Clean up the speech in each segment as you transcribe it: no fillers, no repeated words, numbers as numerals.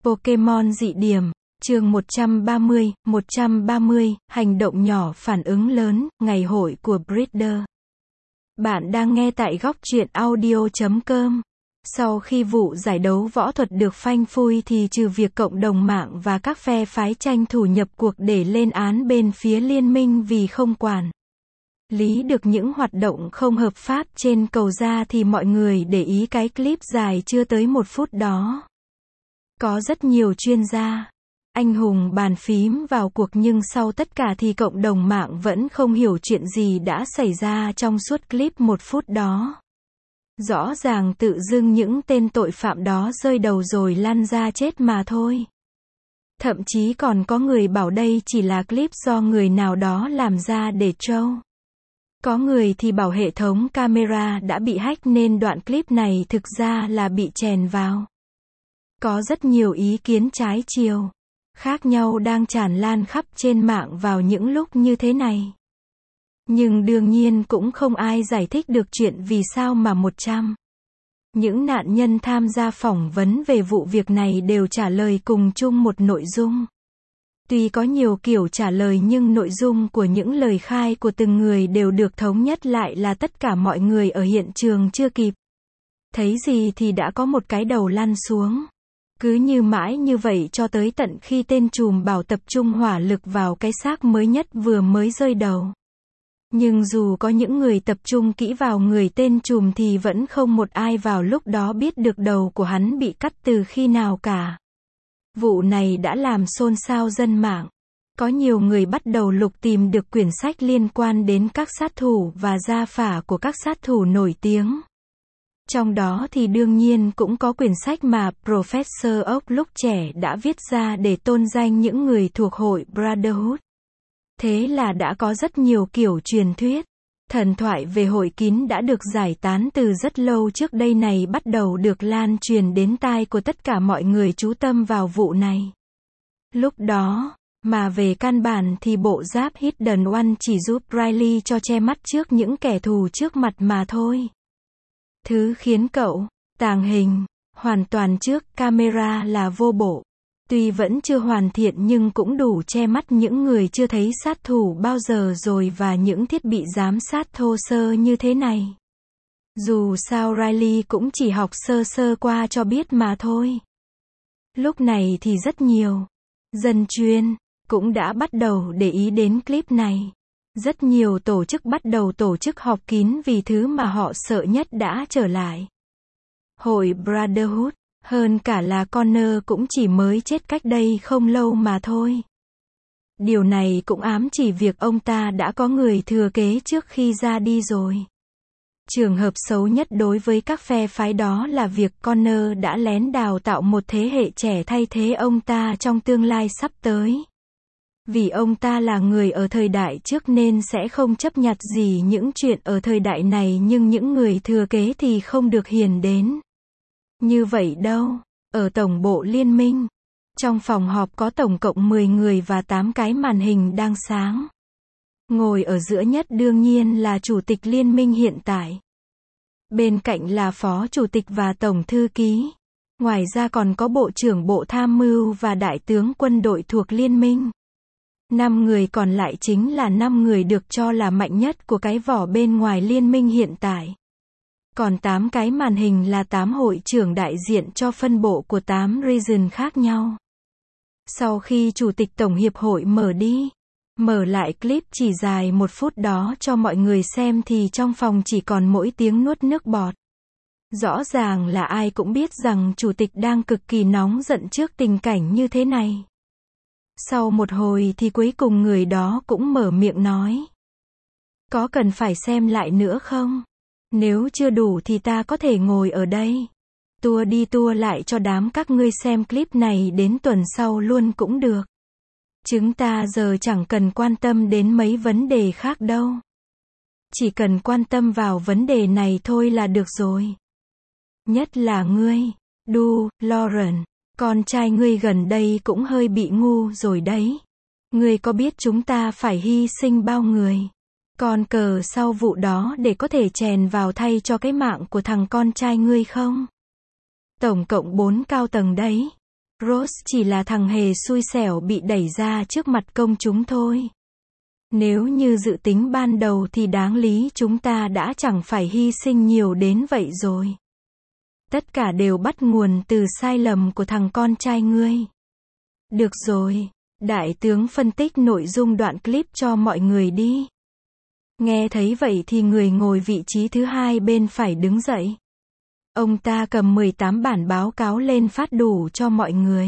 Pokémon dị điểm, chương 130, hành động nhỏ phản ứng lớn, ngày hội của Breeder. Bạn đang nghe tại góc truyện audio.com. Sau khi vụ giải đấu võ thuật được phanh phui thì trừ việc cộng đồng mạng và các phe phái tranh thủ nhập cuộc để lên án bên phía liên minh vì không quản lý được những hoạt động không hợp pháp trên cầu ra thì mọi người để ý cái clip dài chưa tới 1 phút đó. Có rất nhiều chuyên gia, anh hùng bàn phím vào cuộc nhưng sau tất cả thì cộng đồng mạng vẫn không hiểu chuyện gì đã xảy ra trong suốt clip 1 phút đó. Rõ ràng tự dưng những tên tội phạm đó rơi đầu rồi lăn ra chết mà thôi. Thậm chí còn có người bảo đây chỉ là clip do người nào đó làm ra để troll. Có người thì bảo hệ thống camera đã bị hack nên đoạn clip này thực ra là bị chèn vào. Có rất nhiều ý kiến trái chiều, khác nhau đang tràn lan khắp trên mạng vào những lúc như thế này. Nhưng đương nhiên cũng không ai giải thích được chuyện vì sao mà 100 những nạn nhân tham gia phỏng vấn về vụ việc này đều trả lời cùng chung một nội dung. Tuy có nhiều kiểu trả lời nhưng nội dung của những lời khai của từng người đều được thống nhất lại là tất cả mọi người ở hiện trường chưa kịp thấy gì thì đã có một cái đầu lăn xuống. Cứ như mãi như vậy cho tới tận khi tên trùm bảo tập trung hỏa lực vào cái xác mới nhất vừa mới rơi đầu. Nhưng dù có những người tập trung kỹ vào người tên trùm thì vẫn không một ai vào lúc đó biết được đầu của hắn bị cắt từ khi nào cả. Vụ này đã làm xôn xao dân mạng. Có nhiều người bắt đầu lục tìm được quyển sách liên quan đến các sát thủ và gia phả của các sát thủ nổi tiếng. Trong đó thì đương nhiên cũng có quyển sách mà Professor Oak lúc trẻ đã viết ra để tôn danh những người thuộc hội Brotherhood. Thế là đã có rất nhiều kiểu truyền thuyết, thần thoại về hội kín đã được giải tán từ rất lâu trước đây này bắt đầu được lan truyền đến tai của tất cả mọi người chú tâm vào vụ này. Lúc đó, mà về căn bản thì bộ giáp Hidden One chỉ giúp Riley cho che mắt trước những kẻ thù trước mặt mà thôi. Thứ khiến cậu tàng hình hoàn toàn trước camera là vô bộ. Tuy vẫn chưa hoàn thiện nhưng cũng đủ che mắt những người chưa thấy sát thủ bao giờ rồi và những thiết bị giám sát thô sơ như thế này. Dù sao Riley cũng chỉ học sơ sơ qua cho biết mà thôi. Lúc này thì rất nhiều dân chuyên cũng đã bắt đầu để ý đến clip này. Rất nhiều tổ chức bắt đầu tổ chức họp kín vì thứ mà họ sợ nhất đã trở lại. Hội Brotherhood, hơn cả là Connor cũng chỉ mới chết cách đây không lâu mà thôi. Điều này cũng ám chỉ việc ông ta đã có người thừa kế trước khi ra đi rồi. Trường hợp xấu nhất đối với các phe phái đó là việc Connor đã lén đào tạo một thế hệ trẻ thay thế ông ta trong tương lai sắp tới. Vì ông ta là người ở thời đại trước nên sẽ không chấp nhặt gì những chuyện ở thời đại này nhưng những người thừa kế thì không được hiền đến như vậy đâu. Ở tổng bộ liên minh, trong phòng họp có tổng cộng 10 người và 8 cái màn hình đang sáng. Ngồi ở giữa nhất đương nhiên là chủ tịch liên minh hiện tại. Bên cạnh là phó chủ tịch và tổng thư ký. Ngoài ra còn có bộ trưởng bộ tham mưu và đại tướng quân đội thuộc liên minh. 5 người còn lại chính là 5 người được cho là mạnh nhất của cái vỏ bên ngoài liên minh hiện tại. Còn 8 cái màn hình là 8 hội trưởng đại diện cho phân bộ của 8 region khác nhau. Sau khi chủ tịch tổng hiệp hội mở lại clip chỉ dài 1 phút đó cho mọi người xem thì trong phòng chỉ còn mỗi tiếng nuốt nước bọt. Rõ ràng là ai cũng biết rằng chủ tịch đang cực kỳ nóng giận trước tình cảnh như thế này. Sau một hồi thì cuối cùng người đó cũng mở miệng nói. Có cần phải xem lại nữa không? Nếu chưa đủ thì ta có thể ngồi ở đây tua đi tua lại cho đám các ngươi xem clip này đến tuần sau luôn cũng được. Chúng ta giờ chẳng cần quan tâm đến mấy vấn đề khác đâu. Chỉ cần quan tâm vào vấn đề này thôi là được rồi. Nhất là ngươi, Lauren, con trai ngươi gần đây cũng hơi bị ngu rồi đấy. Ngươi có biết chúng ta phải hy sinh bao người con cờ sau vụ đó để có thể chèn vào thay cho cái mạng của thằng con trai ngươi không? Tổng cộng 4 cao tầng đấy. Ross chỉ là thằng hề xui xẻo bị đẩy ra trước mặt công chúng thôi. Nếu như dự tính ban đầu thì đáng lý chúng ta đã chẳng phải hy sinh nhiều đến vậy rồi. Tất cả đều bắt nguồn từ sai lầm của thằng con trai ngươi. Được rồi, đại tướng phân tích nội dung đoạn clip cho mọi người đi. Nghe thấy vậy thì người ngồi vị trí thứ hai bên phải đứng dậy. Ông ta cầm 18 bản báo cáo lên phát đủ cho mọi người.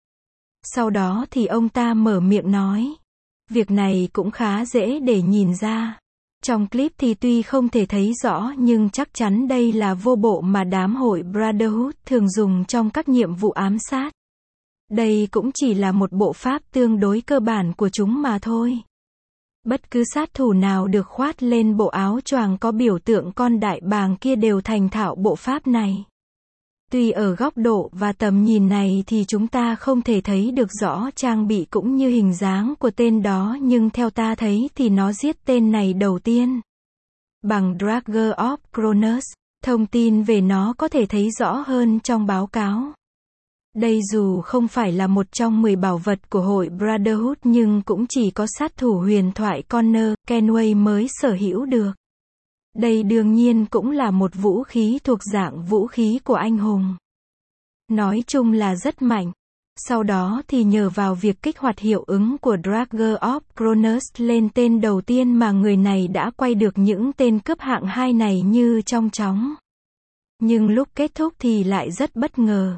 Sau đó thì ông ta mở miệng nói. Việc này cũng khá dễ để nhìn ra. Trong clip thì tuy không thể thấy rõ nhưng chắc chắn đây là vô bộ mà đám hội Brotherhood thường dùng trong các nhiệm vụ ám sát. Đây cũng chỉ là một bộ pháp tương đối cơ bản của chúng mà thôi. Bất cứ sát thủ nào được khoác lên bộ áo choàng có biểu tượng con đại bàng kia đều thành thạo bộ pháp này. Tuy ở góc độ và tầm nhìn này thì chúng ta không thể thấy được rõ trang bị cũng như hình dáng của tên đó, nhưng theo ta thấy thì nó giết tên này đầu tiên. Bằng Dagger of Cronus, thông tin về nó có thể thấy rõ hơn trong báo cáo. Đây dù không phải là một trong 10 bảo vật của hội Brotherhood nhưng cũng chỉ có sát thủ huyền thoại Connor Kenway mới sở hữu được. Đây đương nhiên cũng là một vũ khí thuộc dạng vũ khí của anh hùng. Nói chung là rất mạnh. Sau đó thì nhờ vào việc kích hoạt hiệu ứng của Dagger of Cronus lên tên đầu tiên mà người này đã quay được những tên cướp hạng 2 này như trong chóng. Nhưng lúc kết thúc thì lại rất bất ngờ.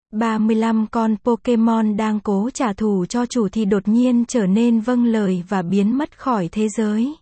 35 con Pokemon đang cố trả thù cho chủ thì đột nhiên trở nên vâng lời và biến mất khỏi thế giới.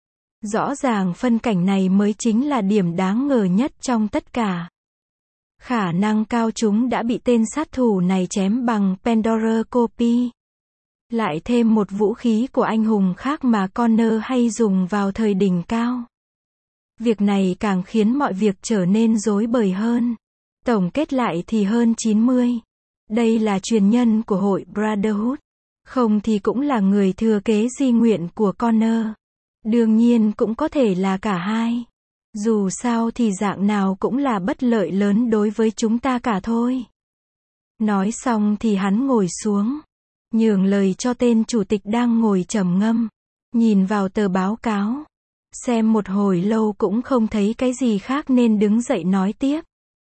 Rõ ràng phân cảnh này mới chính là điểm đáng ngờ nhất trong tất cả. Khả năng cao chúng đã bị tên sát thủ này chém bằng Pandora Copy. Lại thêm một vũ khí của anh hùng khác mà Connor hay dùng vào thời đỉnh cao. Việc này càng khiến mọi việc trở nên rối bời hơn. Tổng kết lại thì hơn 90. Đây là truyền nhân của hội Brotherhood. Không thì cũng là người thừa kế di nguyện của Connor. Đương nhiên cũng có thể là cả hai. Dù sao thì dạng nào cũng là bất lợi lớn đối với chúng ta cả thôi. Nói xong thì hắn ngồi xuống. Nhường lời cho tên chủ tịch đang ngồi trầm ngâm. Nhìn vào tờ báo cáo. Xem một hồi lâu cũng không thấy cái gì khác nên đứng dậy nói tiếp.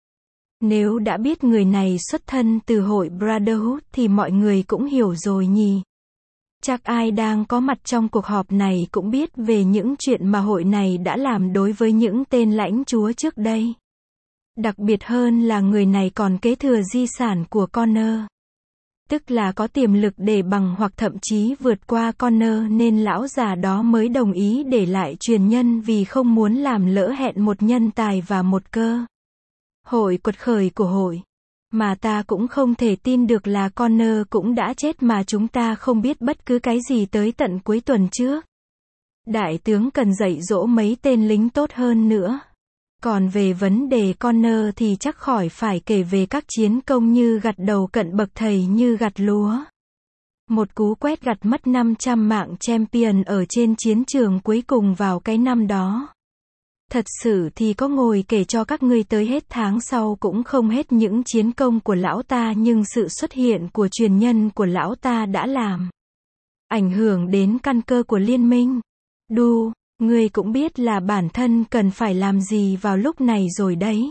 Nếu đã biết người này xuất thân từ hội Brotherhood thì mọi người cũng hiểu rồi nhỉ. Chắc ai đang có mặt trong cuộc họp này cũng biết về những chuyện mà hội này đã làm đối với những tên lãnh chúa trước đây. Đặc biệt hơn là người này còn kế thừa di sản của Connor. Tức là có tiềm lực để bằng hoặc thậm chí vượt qua Connor nên lão già đó mới đồng ý để lại truyền nhân vì không muốn làm lỡ hẹn một nhân tài và một cơ hội quật khởi của hội. Mà ta cũng không thể tin được là Connor cũng đã chết mà chúng ta không biết bất cứ cái gì tới tận cuối tuần trước. Đại tướng cần dạy dỗ mấy tên lính tốt hơn nữa. Còn về vấn đề Connor thì chắc khỏi phải kể về các chiến công như gặt đầu cận bậc thầy như gặt lúa. Một cú quét gặt mất 500 mạng champion ở trên chiến trường cuối cùng vào cái năm đó. Thật sự thì có ngồi kể cho các ngươi tới hết tháng sau cũng không hết những chiến công của lão ta, nhưng sự xuất hiện của truyền nhân của lão ta đã làm ảnh hưởng đến căn cơ của liên minh. Ngươi cũng biết là bản thân cần phải làm gì vào lúc này rồi đấy.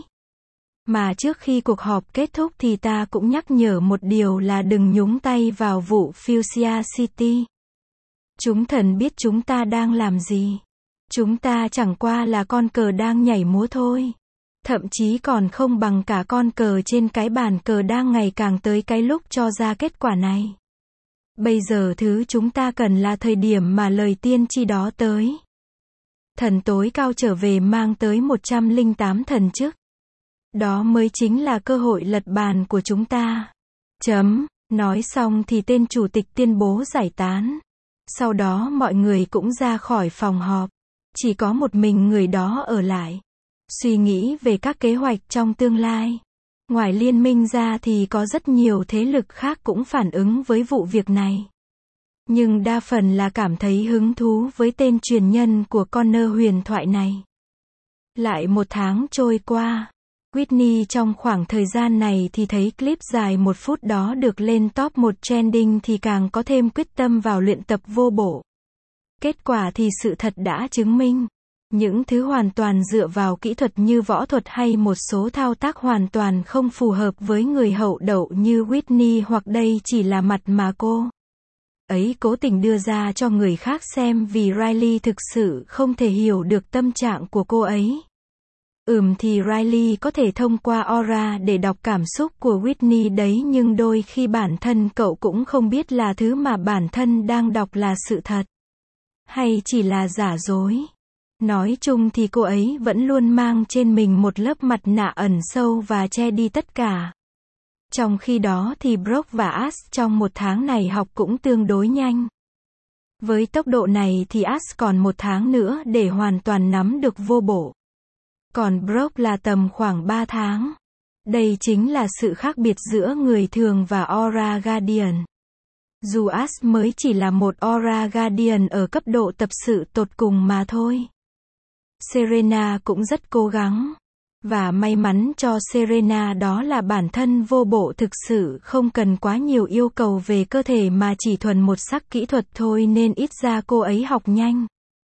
Mà trước khi cuộc họp kết thúc thì ta cũng nhắc nhở một điều là đừng nhúng tay vào vụ Fuchsia City. Chúng thần biết chúng ta đang làm gì. Chúng ta chẳng qua là con cờ đang nhảy múa thôi. Thậm chí còn không bằng cả con cờ trên cái bàn cờ đang ngày càng tới cái lúc cho ra kết quả này. Bây giờ thứ chúng ta cần là thời điểm mà lời tiên tri đó tới. Thần tối cao trở về mang tới 108 thần chức. Đó mới chính là cơ hội lật bàn của chúng ta. Nói xong thì tên chủ tịch tuyên bố giải tán. Sau đó mọi người cũng ra khỏi phòng họp. Chỉ có một mình người đó ở lại. Suy nghĩ về các kế hoạch trong tương lai. Ngoài liên minh ra thì có rất nhiều thế lực khác cũng phản ứng với vụ việc này. Nhưng đa phần là cảm thấy hứng thú với tên truyền nhân của Connor huyền thoại này. Lại một tháng trôi qua. Whitney trong khoảng thời gian này thì thấy clip dài 1 phút đó được lên top 1 trending thì càng có thêm quyết tâm vào luyện tập vô bổ. Kết quả thì sự thật đã chứng minh. Những thứ hoàn toàn dựa vào kỹ thuật như võ thuật hay một số thao tác hoàn toàn không phù hợp với người hậu đậu như Whitney, hoặc đây chỉ là mặt mà cô ấy cố tình đưa ra cho người khác xem vì Riley thực sự không thể hiểu được tâm trạng của cô ấy. Thì Riley có thể thông qua aura để đọc cảm xúc của Whitney đấy, nhưng đôi khi bản thân cậu cũng không biết là thứ mà bản thân đang đọc là sự thật hay chỉ là giả dối. Nói chung thì cô ấy vẫn luôn mang trên mình một lớp mặt nạ ẩn sâu và che đi tất cả. Trong khi đó thì Brock và Ash trong 1 tháng này học cũng tương đối nhanh. Với tốc độ này thì Ash còn 1 tháng nữa để hoàn toàn nắm được vô bổ. Còn Brock là tầm khoảng 3 tháng. Đây chính là sự khác biệt giữa người thường và Aura Guardian. Dù Ash mới chỉ là một Aura Guardian ở cấp độ tập sự tột cùng mà thôi. Serena cũng rất cố gắng. Và may mắn cho Serena đó là bản thân vô bổ thực sự không cần quá nhiều yêu cầu về cơ thể mà chỉ thuần một sắc kỹ thuật thôi, nên ít ra cô ấy học nhanh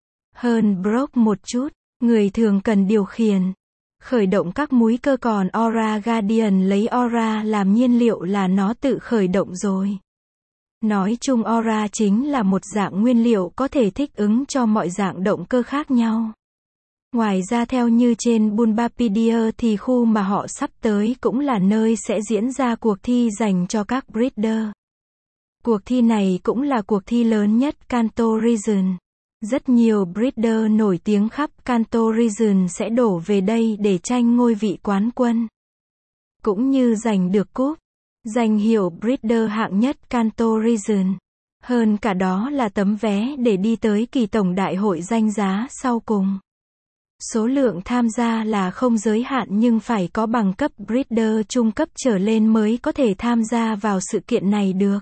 hơn Brock một chút. Người thường cần điều khiển, khởi động các múi cơ, còn Aura Guardian lấy aura làm nhiên liệu là nó tự khởi động rồi. Nói chung aura chính là một dạng nguyên liệu có thể thích ứng cho mọi dạng động cơ khác nhau. Ngoài ra theo như trên Bulbapedia thì khu mà họ sắp tới cũng là nơi sẽ diễn ra cuộc thi dành cho các breeder. Cuộc thi này cũng là cuộc thi lớn nhất Kanto Region. Rất nhiều breeder nổi tiếng khắp Kanto Region sẽ đổ về đây để tranh ngôi vị quán quân, cũng như giành được cúp, danh hiệu breeder hạng nhất Kanto Region. Hơn cả đó là tấm vé để đi tới kỳ tổng đại hội danh giá sau cùng. Số lượng tham gia là không giới hạn nhưng phải có bằng cấp breeder trung cấp trở lên mới có thể tham gia vào sự kiện này được.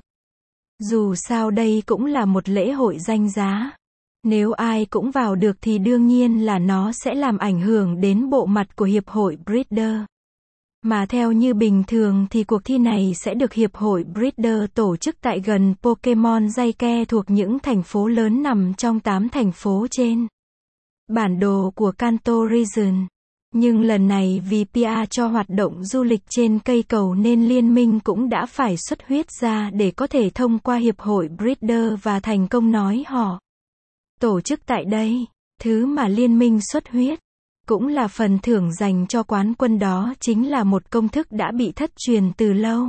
Dù sao đây cũng là một lễ hội danh giá. Nếu ai cũng vào được thì đương nhiên là nó sẽ làm ảnh hưởng đến bộ mặt của Hiệp hội Breeder. Mà theo như bình thường thì cuộc thi này sẽ được Hiệp hội Breeder tổ chức tại gần Pokemon Daycare thuộc những thành phố lớn nằm trong 8 thành phố trên bản đồ của Kanto Region. Nhưng lần này vì PR cho hoạt động du lịch trên cây cầu nên liên minh cũng đã phải xuất huyết ra để có thể thông qua Hiệp hội Breeder và thành công nói họ tổ chức tại đây. Thứ mà liên minh xuất huyết cũng là phần thưởng dành cho quán quân, đó chính là một công thức đã bị thất truyền từ lâu.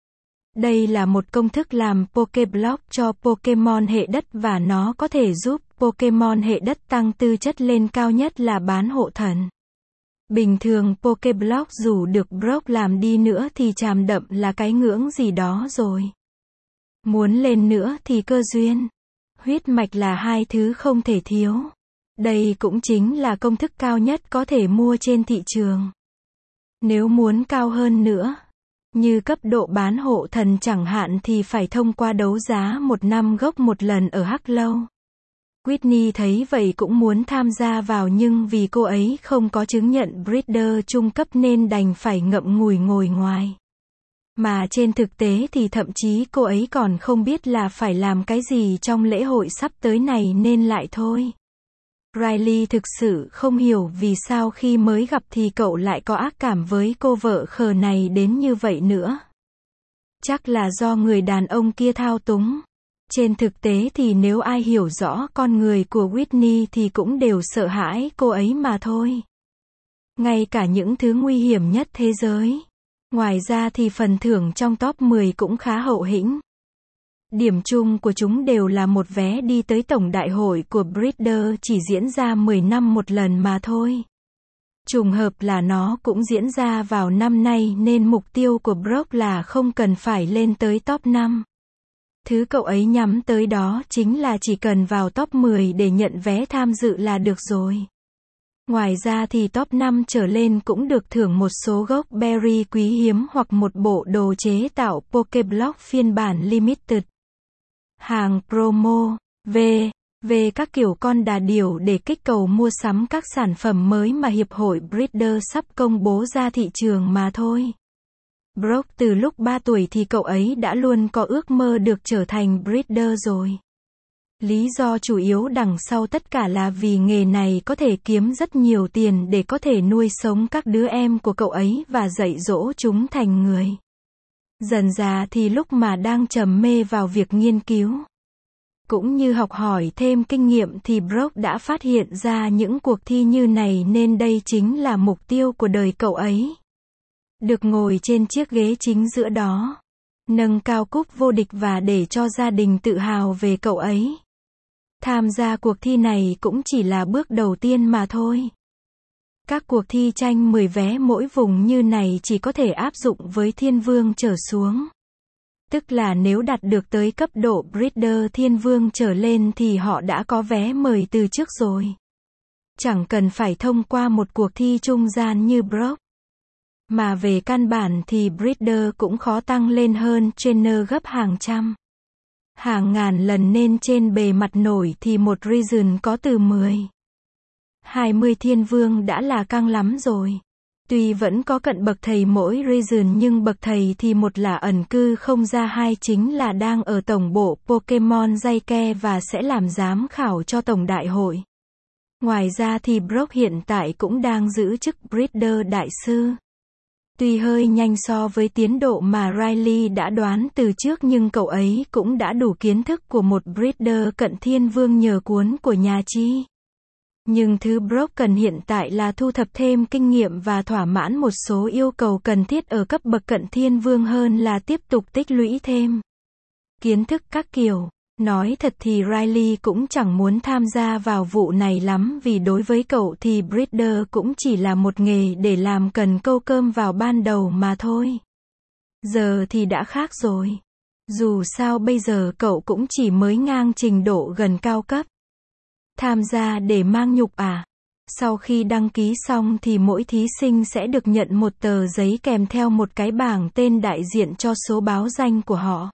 Đây là một công thức làm Pokéblock cho Pokemon hệ đất và nó có thể giúp Pokemon hệ đất tăng tư chất lên cao nhất là bán hộ thần. Bình thường Pokéblock dù được Brock làm đi nữa thì tràm đậm là cái ngưỡng gì đó rồi. Muốn lên nữa thì cơ duyên, huyết mạch là hai thứ không thể thiếu. Đây cũng chính là công thức cao nhất có thể mua trên thị trường. Nếu muốn cao hơn nữa, như cấp độ bán hộ thần chẳng hạn thì phải thông qua đấu giá 1 năm gốc một lần ở Hắc Lâu. Whitney thấy vậy cũng muốn tham gia vào nhưng vì cô ấy không có chứng nhận breeder trung cấp nên đành phải ngậm ngùi ngồi ngoài. Mà trên thực tế thì thậm chí cô ấy còn không biết là phải làm cái gì trong lễ hội sắp tới này nên lại thôi. Riley thực sự không hiểu vì sao khi mới gặp thì cậu lại có ác cảm với cô vợ khờ này đến như vậy nữa. Chắc là do người đàn ông kia thao túng. Trên thực tế thì nếu ai hiểu rõ con người của Whitney thì cũng đều sợ hãi cô ấy mà thôi. Ngay cả những thứ nguy hiểm nhất thế giới. Ngoài ra thì phần thưởng trong top 10 cũng khá hậu hĩnh. Điểm chung của chúng đều là một vé đi tới tổng đại hội của Breeder chỉ diễn ra 10 năm một lần mà thôi. Trùng hợp là nó cũng diễn ra vào năm nay nên mục tiêu của Brock là không cần phải lên tới top 5. Thứ cậu ấy nhắm tới đó chính là chỉ cần vào top 10 để nhận vé tham dự là được rồi. Ngoài ra thì top 5 trở lên cũng được thưởng một số gốc berry quý hiếm hoặc một bộ đồ chế tạo Pokéblock phiên bản limited. Hàng promo. V. về các kiểu con đà điểu để kích cầu mua sắm các sản phẩm mới mà Hiệp hội Breeder sắp công bố ra thị trường mà thôi. Brock từ lúc 3 tuổi thì cậu ấy đã luôn có ước mơ được trở thành breeder rồi. Lý do chủ yếu đằng sau tất cả là vì nghề này có thể kiếm rất nhiều tiền để có thể nuôi sống các đứa em của cậu ấy và dạy dỗ chúng thành người. Dần dà thì lúc mà đang trầm mê vào việc nghiên cứu, cũng như học hỏi thêm kinh nghiệm thì Brock đã phát hiện ra những cuộc thi như này nên đây chính là mục tiêu của đời cậu ấy. Được ngồi trên chiếc ghế chính giữa đó, nâng cao cúp vô địch và để cho gia đình tự hào về cậu ấy. Tham gia cuộc thi này cũng chỉ là bước đầu tiên mà thôi. Các cuộc thi tranh 10 vé mỗi vùng như này chỉ có thể áp dụng với thiên vương trở xuống. Tức là nếu đạt được tới cấp độ breeder thiên vương trở lên thì họ đã có vé mời từ trước rồi. Chẳng cần phải thông qua một cuộc thi trung gian như Brock. Mà về căn bản thì breeder cũng khó tăng lên hơn trainer gấp hàng trăm, hàng ngàn lần nên trên bề mặt nổi thì một region có từ 10, 20 thiên vương đã là căng lắm rồi. Tuy vẫn có cận bậc thầy mỗi region nhưng bậc thầy thì một là ẩn cư không ra, hai chính là đang ở tổng bộ Pokemon Jake và sẽ làm giám khảo cho tổng đại hội. Ngoài ra thì Brock hiện tại cũng đang giữ chức breeder đại sư. Tuy hơi nhanh so với tiến độ mà Riley đã đoán từ trước nhưng cậu ấy cũng đã đủ kiến thức của một breeder cận thiên vương nhờ cuốn của nhà Chi. Nhưng thứ Brock cần hiện tại là thu thập thêm kinh nghiệm và thỏa mãn một số yêu cầu cần thiết ở cấp bậc cận thiên vương hơn là tiếp tục tích lũy thêm kiến thức các kiểu. Nói thật thì Riley cũng chẳng muốn tham gia vào vụ này lắm vì đối với cậu thì breeder cũng chỉ là một nghề để làm cần câu cơm vào ban đầu mà thôi. Giờ thì đã khác rồi. Dù sao bây giờ cậu cũng chỉ mới ngang trình độ gần cao cấp. Tham gia để mang nhục à? Sau khi đăng ký xong thì mỗi thí sinh sẽ được nhận một tờ giấy kèm theo một cái bảng tên đại diện cho số báo danh của họ.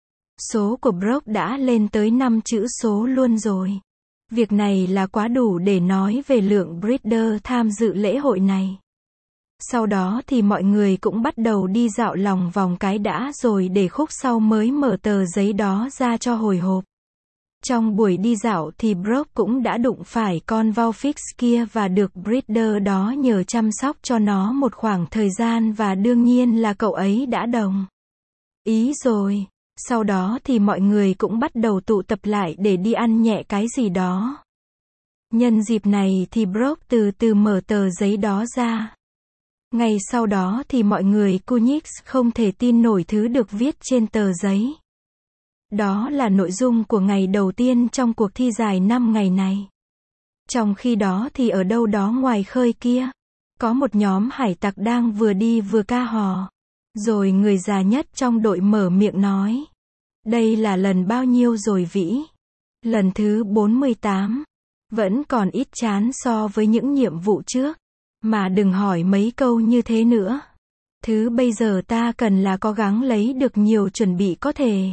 Số của Brock đã lên tới 5 chữ số luôn rồi. Việc này là quá đủ để nói về lượng breeder tham dự lễ hội này. Sau đó thì mọi người cũng bắt đầu đi dạo lòng vòng cái đã rồi để khúc sau mới mở tờ giấy đó ra cho hồi hộp. Trong buổi đi dạo thì Brock cũng đã đụng phải con Vulpix kia và được breeder đó nhờ chăm sóc cho nó một khoảng thời gian và đương nhiên là cậu ấy đã đồng ý rồi. Sau đó thì mọi người cũng bắt đầu tụ tập lại để đi ăn nhẹ cái gì đó. Nhân dịp này thì Brock từ từ mở tờ giấy đó ra. Ngay sau đó thì mọi người Kunix không thể tin nổi thứ được viết trên tờ giấy. Đó là nội dung của ngày đầu tiên trong cuộc thi dài 5 ngày này. Trong khi đó thì ở đâu đó ngoài khơi kia, có một nhóm hải tặc đang vừa đi vừa ca hò. Rồi người già nhất trong đội mở miệng nói. Đây là lần bao nhiêu rồi Vĩ? Lần thứ 48. Vẫn còn ít chán so với những nhiệm vụ trước. Mà đừng hỏi mấy câu như thế nữa. Thứ bây giờ ta cần là cố gắng lấy được nhiều chuẩn bị có thể.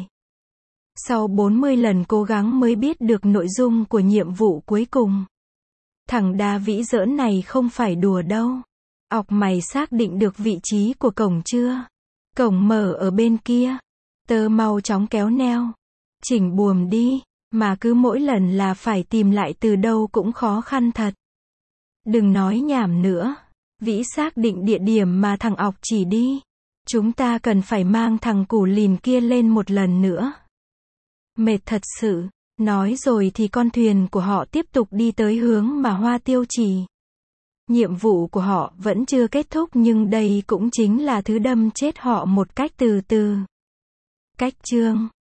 Sau 40 lần cố gắng mới biết được nội dung của nhiệm vụ cuối cùng. Thằng đa vĩ giỡn này không phải đùa đâu. Ọc mày xác định được vị trí của cổng chưa? Cổng mở ở bên kia. Tớ mau chóng kéo neo. Chỉnh buồm đi. Mà cứ mỗi lần là phải tìm lại từ đâu cũng khó khăn thật. Đừng nói nhảm nữa. Vĩ xác định địa điểm mà thằng ọc chỉ đi. Chúng ta cần phải mang thằng củ lìn kia lên một lần nữa. Mệt thật sự. Nói rồi thì con thuyền của họ tiếp tục đi tới hướng mà Hoa tiêu chỉ. Nhiệm vụ của họ vẫn chưa kết thúc nhưng đây cũng chính là thứ đâm chết họ một cách từ từ. Cách chương